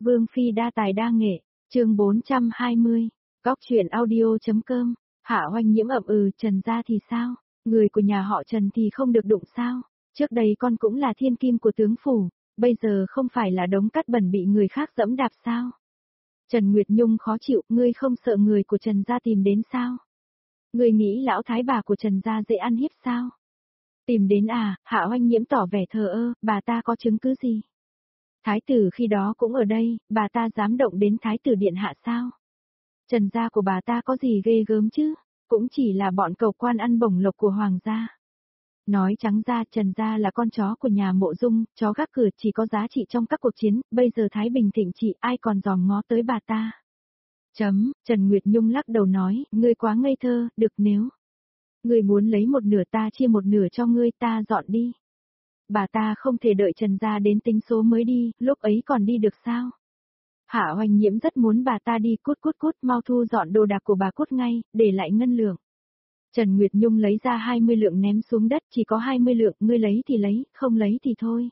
Vương Phi đa tài đa nghệ, chương 420, góc truyện audio.com, Hạ Hoành Nhiễm ậm Trần gia thì sao? Người của nhà họ Trần thì không được đụng sao? Trước đây con cũng là thiên kim của tướng phủ, bây giờ không phải là đống cát bẩn bị người khác dẫm đạp sao? Trần Nguyệt Nhung khó chịu, ngươi không sợ người của Trần gia tìm đến sao? Ngươi nghĩ lão thái bà của Trần gia dễ ăn hiếp sao? Tìm đến à? Hạ Hoành Nhiễm tỏ vẻ thờ ơ, bà ta có chứng cứ gì? Thái tử khi đó cũng ở đây, bà ta dám động đến thái tử điện hạ sao? Trần gia của bà ta có gì ghê gớm chứ? Cũng chỉ là bọn cầu quan ăn bổng lộc của hoàng gia. Nói trắng ra, Trần gia là con chó của nhà Mộ Dung, chó gác cửa chỉ có giá trị trong các cuộc chiến, bây giờ Thái Bình thịnh trị ai còn dòm ngó tới bà ta. Trần Nguyệt Nhung lắc đầu nói, ngươi quá ngây thơ, được nếu. Ngươi muốn lấy một nửa ta chia một nửa cho ngươi, ta dọn đi. Bà ta không thể đợi Trần gia đến tính số mới đi, lúc ấy còn đi được sao? Hạ Hoành Nhiễm rất muốn bà ta đi, cút, mau thu dọn đồ đạc của bà cút ngay, để lại ngân lượng. Trần Nguyệt Nhung lấy ra 20 lượng ném xuống đất, chỉ có 20 lượng, ngươi lấy thì lấy, không lấy thì thôi.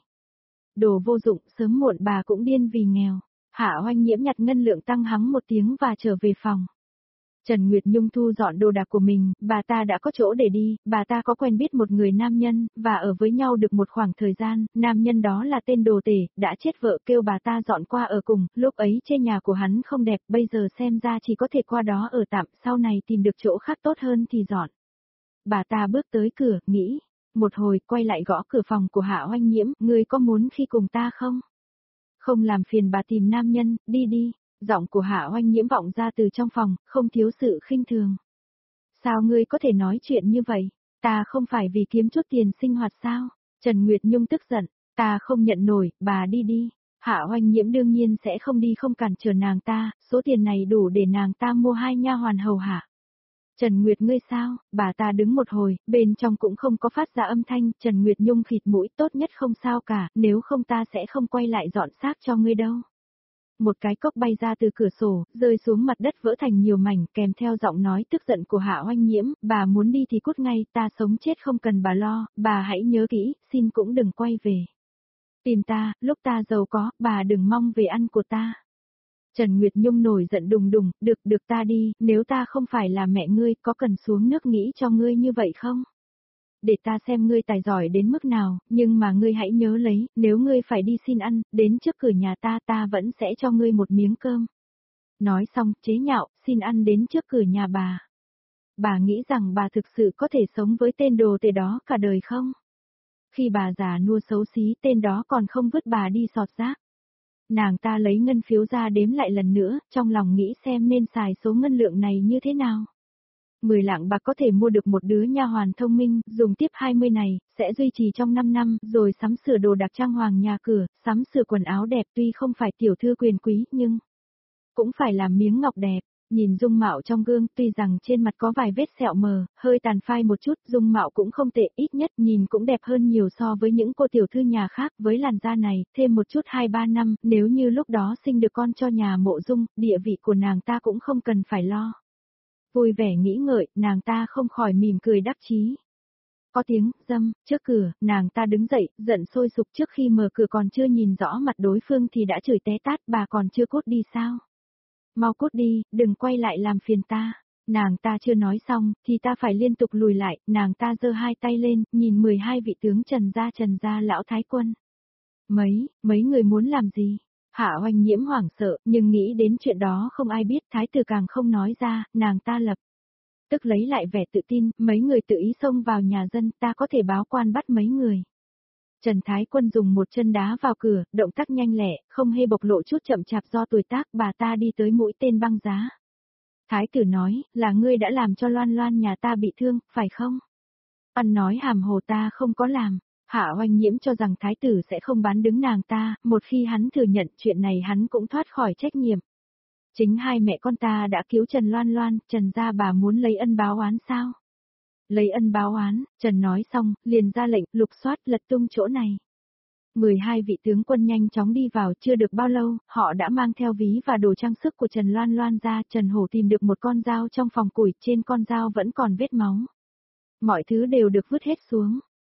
Đồ vô dụng, sớm muộn bà cũng điên vì nghèo. Hạ Hoành Nhiễm nhặt ngân lượng tăng hắng một tiếng và trở về phòng. Trần Nguyệt Nhung thu dọn đồ đạc của mình, bà ta đã có chỗ để đi, bà ta có quen biết một người nam nhân, và ở với nhau được một khoảng thời gian, nam nhân đó là tên đồ tể, đã chết vợ kêu bà ta dọn qua ở cùng, lúc ấy trên nhà của hắn không đẹp, bây giờ xem ra chỉ có thể qua đó ở tạm, sau này tìm được chỗ khác tốt hơn thì dọn. Bà ta bước tới cửa, nghĩ, một hồi quay lại gõ cửa phòng của Hạ Hoành Nhiễm, ngươi có muốn khi cùng ta không? Không làm phiền bà tìm nam nhân, đi đi. Giọng của Hạ Hoành Nhiễm vọng ra từ trong phòng, không thiếu sự khinh thường. Sao ngươi có thể nói chuyện như vậy? Ta không phải vì kiếm chút tiền sinh hoạt sao? Trần Nguyệt Nhung tức giận, ta không nhận nổi, bà đi đi. Hạ Hoành Nhiễm đương nhiên sẽ không đi, không cản trở nàng ta, số tiền này đủ để nàng ta mua 2 nha hoàn hầu hạ. Trần Nguyệt ngươi sao? Bà ta đứng một hồi, bên trong cũng không có phát ra âm thanh, Trần Nguyệt Nhung khịt mũi, tốt nhất không sao cả, nếu không ta sẽ không quay lại dọn xác cho ngươi đâu. Một cái cốc bay ra từ cửa sổ, rơi xuống mặt đất vỡ thành nhiều mảnh, kèm theo giọng nói tức giận của Hạ Hoành Nhiễm, bà muốn đi thì cút ngay, ta sống chết không cần bà lo, bà hãy nhớ kỹ, xin cũng đừng quay về. Tìm ta, lúc ta giàu có, bà đừng mong về ăn của ta. Trần Nguyệt Nhung nổi giận đùng đùng, được ta đi, nếu ta không phải là mẹ ngươi, có cần xuống nước nghĩ cho ngươi như vậy không? Để ta xem ngươi tài giỏi đến mức nào, nhưng mà ngươi hãy nhớ lấy, nếu ngươi phải đi xin ăn, đến trước cửa nhà ta vẫn sẽ cho ngươi một miếng cơm. Nói xong, chế nhạo, xin ăn đến trước cửa nhà bà. Bà nghĩ rằng bà thực sự có thể sống với tên đồ tể đó cả đời không? Khi bà già nua xấu xí, tên đó còn không vứt bà đi sọt rác. Nàng ta lấy ngân phiếu ra đếm lại lần nữa, trong lòng nghĩ xem nên xài số ngân lượng này như thế nào. 10 lạng bạc có thể mua được một đứa nha hoàn thông minh, dùng tiếp 20 này, sẽ duy trì trong 5 năm, rồi sắm sửa đồ đạc trang hoàng nhà cửa, sắm sửa quần áo đẹp, tuy không phải tiểu thư quyền quý, nhưng cũng phải làm miếng ngọc đẹp. Nhìn dung mạo trong gương, tuy rằng trên mặt có vài vết sẹo mờ, hơi tàn phai một chút, dung mạo cũng không tệ, ít nhất nhìn cũng đẹp hơn nhiều so với những cô tiểu thư nhà khác, với làn da này, thêm một chút 2-3 năm, nếu như lúc đó sinh được con cho nhà Mộ Dung, địa vị của nàng ta cũng không cần phải lo. Vui vẻ nghĩ ngợi, nàng ta không khỏi mỉm cười đắc chí. Có tiếng râm, trước cửa, nàng ta đứng dậy, giận sôi sục, trước khi mở cửa còn chưa nhìn rõ mặt đối phương thì đã chửi té tát, bà còn chưa cút đi sao? Mau cút đi, đừng quay lại làm phiền ta. Nàng ta chưa nói xong, thì ta phải liên tục lùi lại, nàng ta giơ 2 tay lên, nhìn 12 vị tướng Trần gia lão thái quân. Mấy người muốn làm gì? Hạ Hoành Nhiễm hoảng sợ, nhưng nghĩ đến chuyện đó không ai biết, thái tử càng không nói ra, nàng ta lập tức lấy lại vẻ tự tin, mấy người tự ý xông vào nhà dân, ta có thể báo quan bắt mấy người. Trần Thái Quân dùng một chân đá vào cửa, động tác nhanh lẹ, không hề bộc lộ chút chậm chạp do tuổi tác, bà ta đi tới mũi tên băng giá. Thái tử nói, là ngươi đã làm cho Loan Loan nhà ta bị thương, phải không? Ăn nói hàm hồ, ta không có làm. Hạ Hoành Nhiễm cho rằng thái tử sẽ không bán đứng nàng ta, một khi hắn thừa nhận chuyện này hắn cũng thoát khỏi trách nhiệm. Chính hai mẹ con ta đã cứu Trần Loan Loan, Trần gia bà muốn lấy ân báo oán sao? Lấy ân báo oán, Trần nói xong, liền ra lệnh, lục soát lật tung chỗ này. 12 vị tướng quân nhanh chóng đi vào, chưa được bao lâu, họ đã mang theo ví và đồ trang sức của Trần Loan Loan ra, Trần Hổ tìm được một con dao trong phòng củi, trên con dao vẫn còn vết máu. Mọi thứ đều được vứt hết xuống.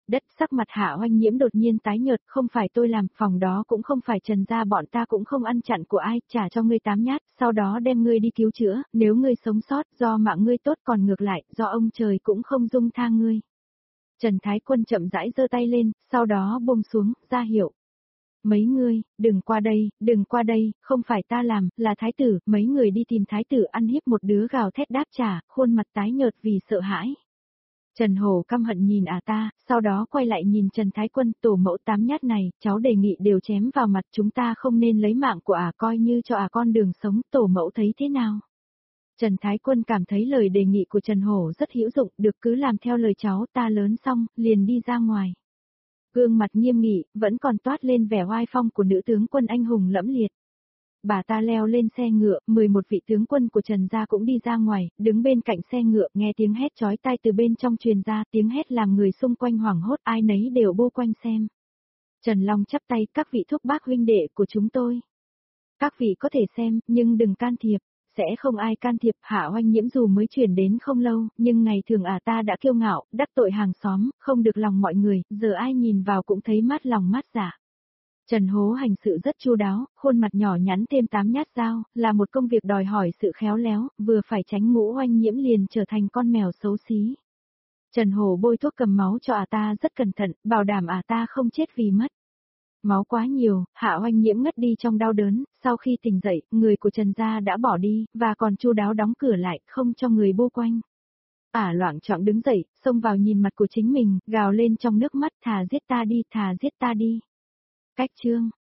Đất, sắc mặt Hạ Oanh Nhiễm đột nhiên tái nhợt, không phải tôi làm, phòng đó cũng không phải Trần gia, bọn ta cũng không ăn chặn của ai, trả cho ngươi 8 nhát, sau đó đem ngươi đi cứu chữa, nếu ngươi sống sót, do mạng ngươi tốt, còn ngược lại, do ông trời cũng không dung tha ngươi. Trần Thái Quân chậm rãi giơ tay lên, sau đó buông xuống, ra hiệu. Mấy ngươi, đừng qua đây, không phải ta làm, là thái tử, mấy người đi tìm thái tử ăn hiếp, một đứa gào thét đáp trả, khuôn mặt tái nhợt vì sợ hãi. Trần Hổ căm hận nhìn ta, sau đó quay lại nhìn Trần Thái Quân, tổ mẫu 8 nhát này, cháu đề nghị đều chém vào mặt, chúng ta không nên lấy mạng của coi như cho con đường sống, tổ mẫu thấy thế nào? Trần Thái Quân cảm thấy lời đề nghị của Trần Hổ rất hữu dụng, được cứ làm theo lời cháu ta, lớn xong, liền đi ra ngoài. Gương mặt nghiêm nghị, vẫn còn toát lên vẻ oai phong của nữ tướng quân anh hùng lẫm liệt. Bà ta leo lên xe ngựa, 11 vị tướng quân của Trần gia cũng đi ra ngoài, đứng bên cạnh xe ngựa, nghe tiếng hét chói tai từ bên trong truyền ra, tiếng hét làm người xung quanh hoảng hốt, ai nấy đều bô quanh xem. Trần Long chắp tay, các vị thúc bác huynh đệ của chúng tôi. Các vị có thể xem, nhưng đừng can thiệp. Sẽ không ai can thiệp. Hạ Oanh Nhiễm dù mới chuyển đến không lâu, nhưng ngày thường ta đã kiêu ngạo, đắc tội hàng xóm, không được lòng mọi người, giờ ai nhìn vào cũng thấy mát lòng mát dạ. Trần Hố hành sự rất chu đáo, khuôn mặt nhỏ nhắn thêm 8 nhát dao, là một công việc đòi hỏi sự khéo léo, vừa phải tránh Ngũ Oanh Nhiễm liền trở thành con mèo xấu xí. Trần Hổ bôi thuốc cầm máu cho ta rất cẩn thận, bảo đảm ta không chết vì mất máu quá nhiều. Hạ Oanh Nhiễm ngất đi trong đau đớn, sau khi tỉnh dậy, người của Trần gia đã bỏ đi, và còn chu đáo đóng cửa lại, không cho người bô quanh. Loạng choạng đứng dậy, xông vào nhìn mặt của chính mình, gào lên trong nước mắt, thà giết ta đi, thà giết ta đi. Cách chương